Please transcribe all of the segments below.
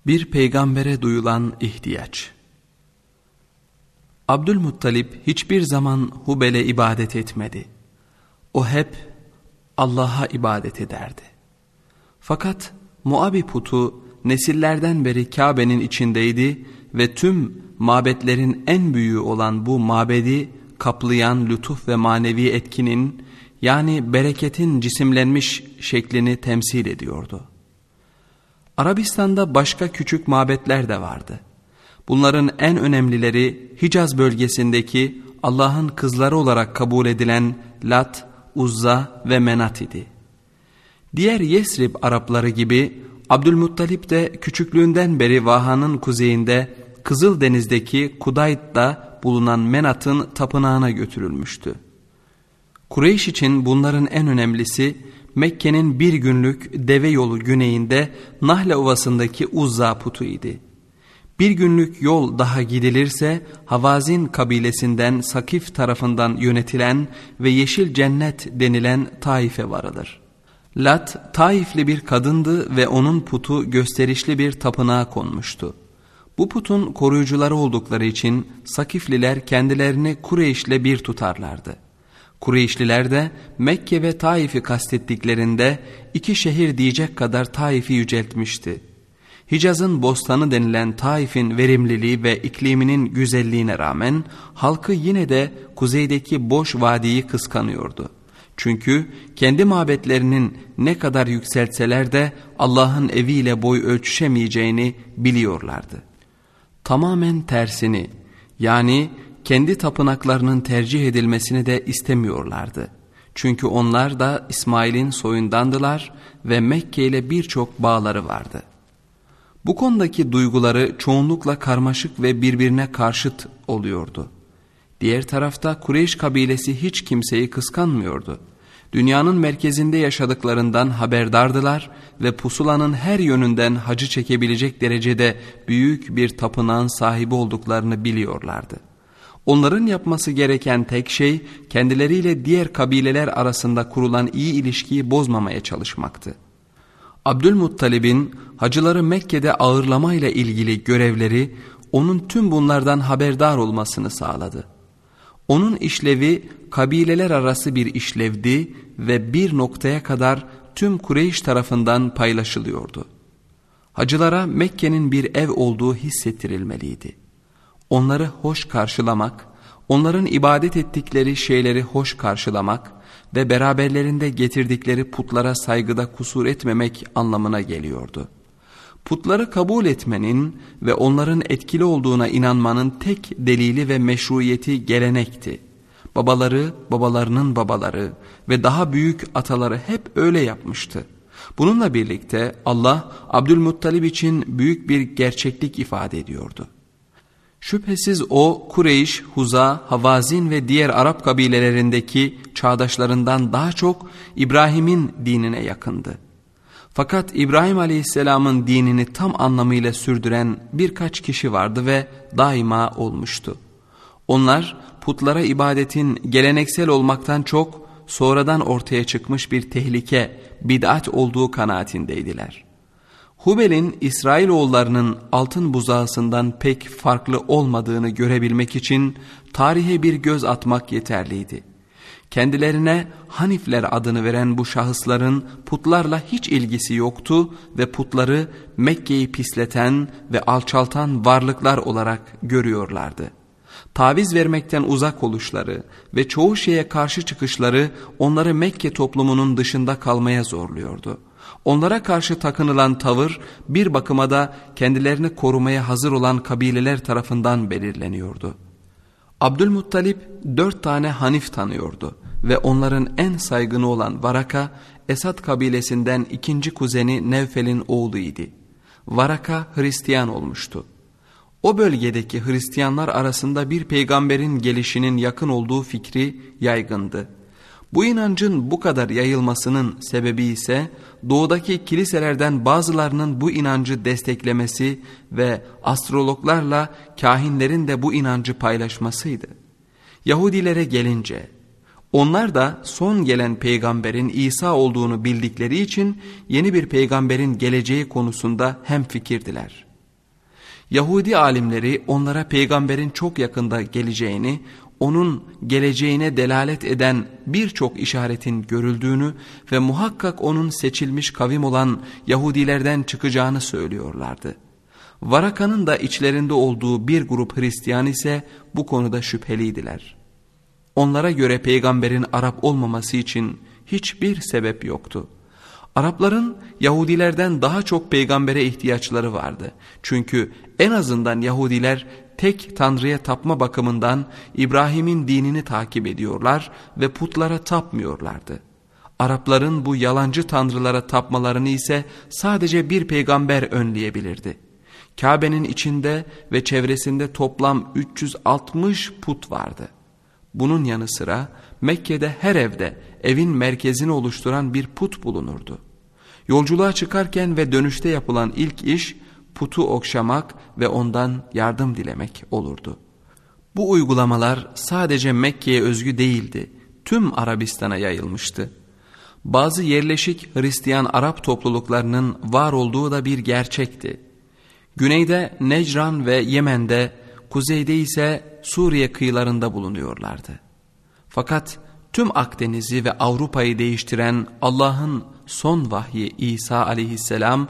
Bir peygambere duyulan ihtiyaç. Abdülmuttalip hiçbir zaman Hubel'e ibadet etmedi. O hep Allah'a ibadet ederdi. Fakat Muabi putu nesillerden beri Kabe'nin içindeydi ve tüm mabetlerin en büyüğü olan bu mabedi kaplayan lütuf ve manevi etkinin, yani bereketin cisimlenmiş şeklini temsil ediyordu. Arabistan'da başka küçük mabetler de vardı. Bunların en önemlileri Hicaz bölgesindeki Allah'ın kızları olarak kabul edilen Lat, Uzza ve Menat idi. Diğer Yesrib Arapları gibi Abdülmuttalip de küçüklüğünden beri Vaha'nın kuzeyinde Kızıldeniz'deki Kudayt'ta bulunan Menat'ın tapınağına götürülmüştü. Kureyş için bunların en önemlisi Mekke'nin bir günlük deve yolu güneyinde Nahle Ovası'ndaki Uzza putu idi. Bir günlük yol daha gidilirse Havazin kabilesinden Sakif tarafından yönetilen ve Yeşil Cennet denilen Taif'e varılır. Lat, Taifli bir kadındı ve onun putu gösterişli bir tapınağa konmuştu. Bu putun koruyucuları oldukları için Sakifliler kendilerini Kureyş'le bir tutarlardı. Kureyşliler de Mekke ve Taif'i kastettiklerinde iki şehir diyecek kadar Taif'i yüceltmişti. Hicaz'ın bostanı denilen Taif'in verimliliği ve ikliminin güzelliğine rağmen halkı yine de kuzeydeki boş vadiyi kıskanıyordu. Çünkü kendi mabetlerinin ne kadar yükseltseler de Allah'ın eviyle boy ölçüşemeyeceğini biliyorlardı. Tamamen tersini, yani kendi tapınaklarının tercih edilmesini de istemiyorlardı. Çünkü onlar da İsmail'in soyundandılar ve Mekke ile birçok bağları vardı. Bu konudaki duyguları çoğunlukla karmaşık ve birbirine karşıt oluyordu. Diğer tarafta Kureyş kabilesi hiç kimseyi kıskanmıyordu. Dünyanın merkezinde yaşadıklarından haberdardılar ve pusulanın her yönünden hacı çekebilecek derecede büyük bir tapınağın sahibi olduklarını biliyorlardı. Onların yapması gereken tek şey kendileriyle diğer kabileler arasında kurulan iyi ilişkiyi bozmamaya çalışmaktı. Abdülmuttalib'in hacıları Mekke'de ağırlamayla ilgili görevleri onun tüm bunlardan haberdar olmasını sağladı. Onun işlevi kabileler arası bir işlevdi ve bir noktaya kadar tüm Kureyş tarafından paylaşılıyordu. Hacılara Mekke'nin bir ev olduğu hissettirilmeliydi. Onları hoş karşılamak, onların ibadet ettikleri şeyleri hoş karşılamak ve beraberlerinde getirdikleri putlara saygıda kusur etmemek anlamına geliyordu. Putları kabul etmenin ve onların etkili olduğuna inanmanın tek delili ve meşruiyeti gelenekti. Babaları, babalarının babaları ve daha büyük ataları hep öyle yapmıştı. Bununla birlikte Allah Abdülmuttalib için büyük bir gerçeklik ifade ediyordu. Şüphesiz o Kureyş, Huza, Havazin ve diğer Arap kabilelerindeki çağdaşlarından daha çok İbrahim'in dinine yakındı. Fakat İbrahim Aleyhisselam'ın dinini tam anlamıyla sürdüren birkaç kişi vardı ve daima olmuştu. Onlar putlara ibadetin geleneksel olmaktan çok sonradan ortaya çıkmış bir tehlike, bid'at olduğu kanaatindeydiler. Hubel'in İsrailoğullarının altın buzağısından pek farklı olmadığını görebilmek için tarihe bir göz atmak yeterliydi. Kendilerine Hanifler adını veren bu şahısların putlarla hiç ilgisi yoktu ve putları Mekke'yi pisleten ve alçaltan varlıklar olarak görüyorlardı. Taviz vermekten uzak oluşları ve çoğu şeye karşı çıkışları onları Mekke toplumunun dışında kalmaya zorluyordu. Onlara karşı takınılan tavır bir bakıma da kendilerini korumaya hazır olan kabileler tarafından belirleniyordu. Abdülmuttalip 4 tane Hanif tanıyordu ve onların en saygını olan Varaka, Esad kabilesinden ikinci kuzeni Nevfel'in oğluydu. Varaka Hristiyan olmuştu. O bölgedeki Hristiyanlar arasında bir peygamberin gelişinin yakın olduğu fikri yaygındı. Bu inancın bu kadar yayılmasının sebebi ise doğudaki kiliselerden bazılarının bu inancı desteklemesi ve astrologlarla kahinlerin de bu inancı paylaşmasıydı. Yahudilere gelince, onlar da son gelen peygamberin İsa olduğunu bildikleri için yeni bir peygamberin geleceği konusunda hemfikirdiler. Yahudi alimleri onlara peygamberin çok yakında geleceğini, onun geleceğine delalet eden birçok işaretin görüldüğünü ve muhakkak onun seçilmiş kavim olan Yahudilerden çıkacağını söylüyorlardı. Varaka'nın da içlerinde olduğu bir grup Hristiyan ise bu konuda şüpheliydiler. Onlara göre peygamberin Arap olmaması için hiçbir sebep yoktu. Arapların Yahudilerden daha çok peygambere ihtiyaçları vardı. Çünkü en azından Yahudiler tek Tanrı'ya tapma bakımından İbrahim'in dinini takip ediyorlar ve putlara tapmıyorlardı. Arapların bu yalancı tanrılara tapmalarını ise sadece bir peygamber önleyebilirdi. Kabe'nin içinde ve çevresinde toplam 360 put vardı. Bunun yanı sıra Mekke'de her evde evin merkezini oluşturan bir put bulunurdu. Yolculuğa çıkarken ve dönüşte yapılan ilk iş putu okşamak ve ondan yardım dilemek olurdu. Bu uygulamalar sadece Mekke'ye özgü değildi, tüm Arabistan'a yayılmıştı. Bazı yerleşik Hristiyan Arap topluluklarının var olduğu da bir gerçekti. Güneyde Necran ve Yemen'de, kuzeyde ise Suriye kıyılarında bulunuyorlardı. Fakat tüm Akdeniz'i ve Avrupa'yı değiştiren Allah'ın son vahyi İsa aleyhisselam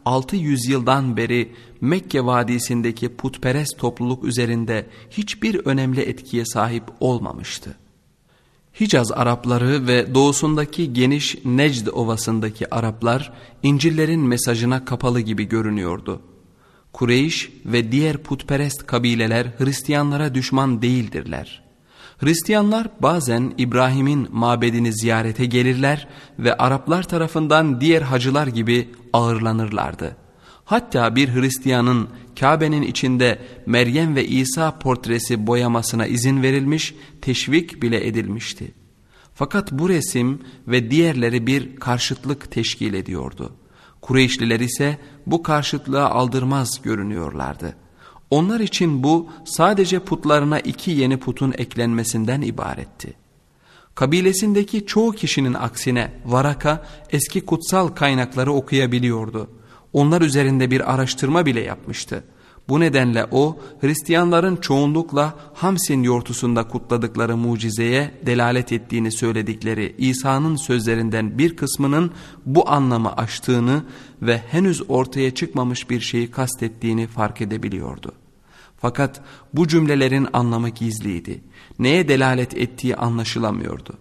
600 yıldan beri Mekke vadisindeki putperest topluluk üzerinde hiçbir önemli etkiye sahip olmamıştı. Hicaz Arapları ve doğusundaki geniş Necd ovasındaki Araplar İncil'lerin mesajına kapalı gibi görünüyordu. Kureyş ve diğer putperest kabileler Hristiyanlara düşman değildirler. Hristiyanlar bazen İbrahim'in mabedini ziyarete gelirler ve Araplar tarafından diğer hacılar gibi ağırlanırlardı. Hatta bir Hristiyanın Kabe'nin içinde Meryem ve İsa portresi boyamasına izin verilmiş, teşvik bile edilmişti. Fakat bu resim ve diğerleri bir karşıtlık teşkil ediyordu. Kureyşliler ise bu karşıtlığa aldırmaz görünüyorlardı. Onlar için bu sadece putlarına 2 yeni putun eklenmesinden ibaretti. Kabilesindeki çoğu kişinin aksine Varaka eski kutsal kaynakları okuyabiliyordu. Onlar üzerinde bir araştırma bile yapmıştı. Bu nedenle o Hristiyanların çoğunlukla Hamsin yortusunda kutladıkları mucizeye delalet ettiğini söyledikleri İsa'nın sözlerinden bir kısmının bu anlamı aştığını ve henüz ortaya çıkmamış bir şeyi kastettiğini fark edebiliyordu. Fakat bu cümlelerin anlamı gizliydi. Neye delalet ettiği anlaşılamıyordu.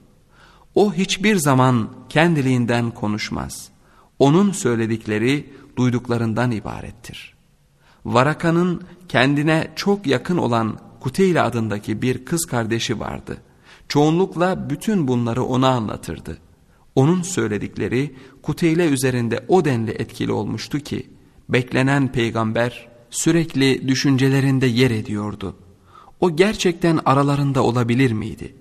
O hiçbir zaman kendiliğinden konuşmaz. Onun söyledikleri duyduklarından ibarettir. Varaka'nın kendine çok yakın olan Kuteyle adındaki bir kız kardeşi vardı. Çoğunlukla bütün bunları ona anlatırdı. Onun söyledikleri Kuteyle üzerinde o denli etkili olmuştu ki, beklenen peygamber sürekli düşüncelerinde yer ediyordu. O gerçekten aralarında olabilir miydi?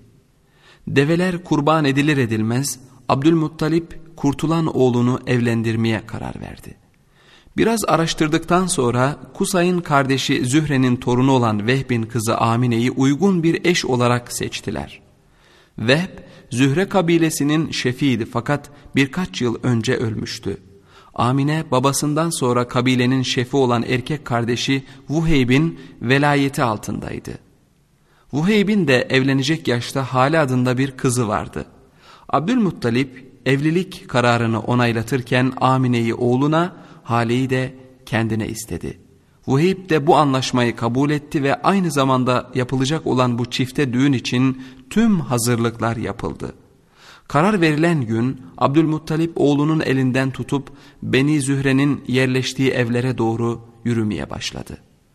Develer kurban edilir edilmez, Abdülmuttalip kurtulan oğlunu evlendirmeye karar verdi. Biraz araştırdıktan sonra Kusay'ın kardeşi Zühre'nin torunu olan Vehb'in kızı Amine'yi uygun bir eş olarak seçtiler. Vehb, Zühre kabilesinin şefiydi fakat birkaç yıl önce ölmüştü. Amine babasından sonra kabilenin şefi olan erkek kardeşi Vuheyb'in velayeti altındaydı. Vuheyb'in de evlenecek yaşta Hale adında bir kızı vardı. Abdülmuttalip evlilik kararını onaylatırken Amine'yi oğluna, Hale'yi de kendine istedi. Vuheyb de bu anlaşmayı kabul etti ve aynı zamanda yapılacak olan bu çifte düğün için tüm hazırlıklar yapıldı. Karar verilen gün Abdülmuttalip oğlunun elinden tutup Beni Zühre'nin yerleştiği evlere doğru yürümeye başladı.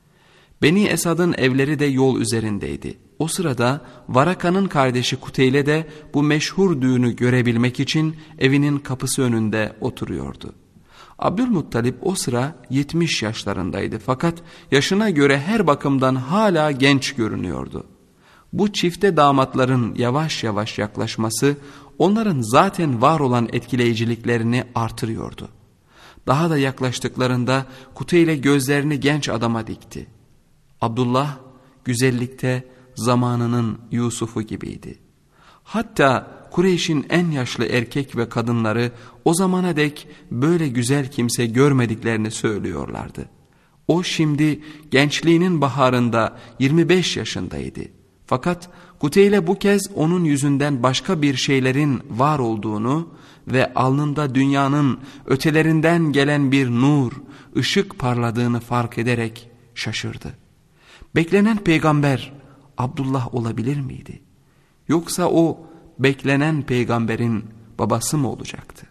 Beni Esad'ın evleri de yol üzerindeydi. O sırada Varaka'nın kardeşi Kuteyle de bu meşhur düğünü görebilmek için evinin kapısı önünde oturuyordu. Abdülmuttalip o sıra 70 yaşlarındaydı fakat yaşına göre her bakımdan hala genç görünüyordu. Bu çifte damatların yavaş yavaş yaklaşması onların zaten var olan etkileyiciliklerini artırıyordu. Daha da yaklaştıklarında Kuteyle gözlerini genç adama dikti. Abdullah güzellikte zamanının Yusuf'u gibiydi. Hatta Kureyş'in en yaşlı erkek ve kadınları o zamana dek böyle güzel kimse görmediklerini söylüyorlardı. O şimdi gençliğinin baharında 25 yaşındaydı. Fakat Kuteyle bu kez onun yüzünden başka bir şeylerin var olduğunu ve alnında dünyanın ötelerinden gelen bir nur, ışık parladığını fark ederek şaşırdı. Beklenen peygamber Abdullah olabilir miydi? Yoksa o beklenen peygamberin babası mı olacaktı?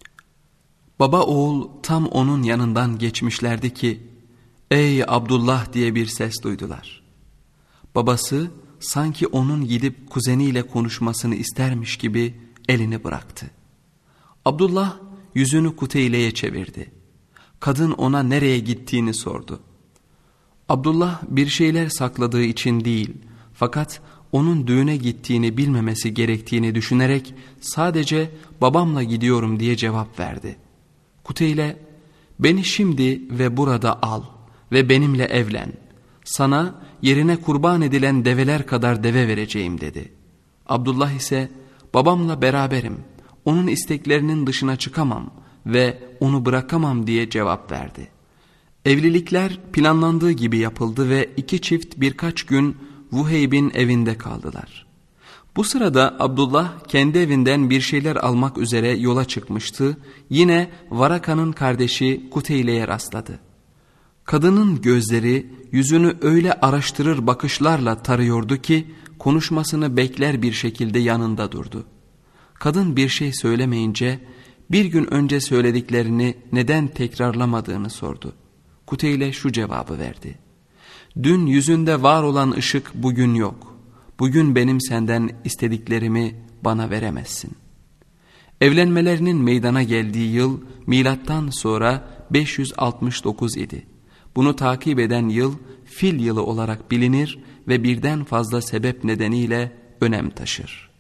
Baba oğul tam onun yanından geçmişlerdi ki, "Ey Abdullah" diye bir ses duydular. Babası sanki onun gidip kuzeniyle konuşmasını istermiş gibi elini bıraktı. Abdullah yüzünü Kuteyle'ye çevirdi. Kadın ona nereye gittiğini sordu. Abdullah bir şeyler sakladığı için değil, fakat onun düğüne gittiğini bilmemesi gerektiğini düşünerek sadece "babamla gidiyorum" diye cevap verdi. Kuteyle, "Beni şimdi ve burada al ve benimle evlen. Sana yerine kurban edilen develer kadar deve vereceğim" dedi. Abdullah ise "Babamla beraberim, onun isteklerinin dışına çıkamam ve onu bırakamam" diye cevap verdi. Evlilikler planlandığı gibi yapıldı ve iki çift birkaç gün Vuheyb'in evinde kaldılar. Bu sırada Abdullah kendi evinden bir şeyler almak üzere yola çıkmıştı. Yine Varaka'nın kardeşi Kuteyle'ye rastladı. Kadının gözleri yüzünü öyle araştırır bakışlarla tarıyordu ki konuşmasını bekler bir şekilde yanında durdu. Kadın bir şey söylemeyince bir gün önce söylediklerini neden tekrarlamadığını sordu. Kuteyle şu cevabı verdi: "Dün yüzünde var olan ışık bugün yok. Bugün benim senden istediklerimi bana veremezsin." Evlenmelerinin meydana geldiği yıl milattan sonra 569 idi. Bunu takip eden yıl Fil yılı olarak bilinir ve birden fazla sebep nedeniyle önem taşır.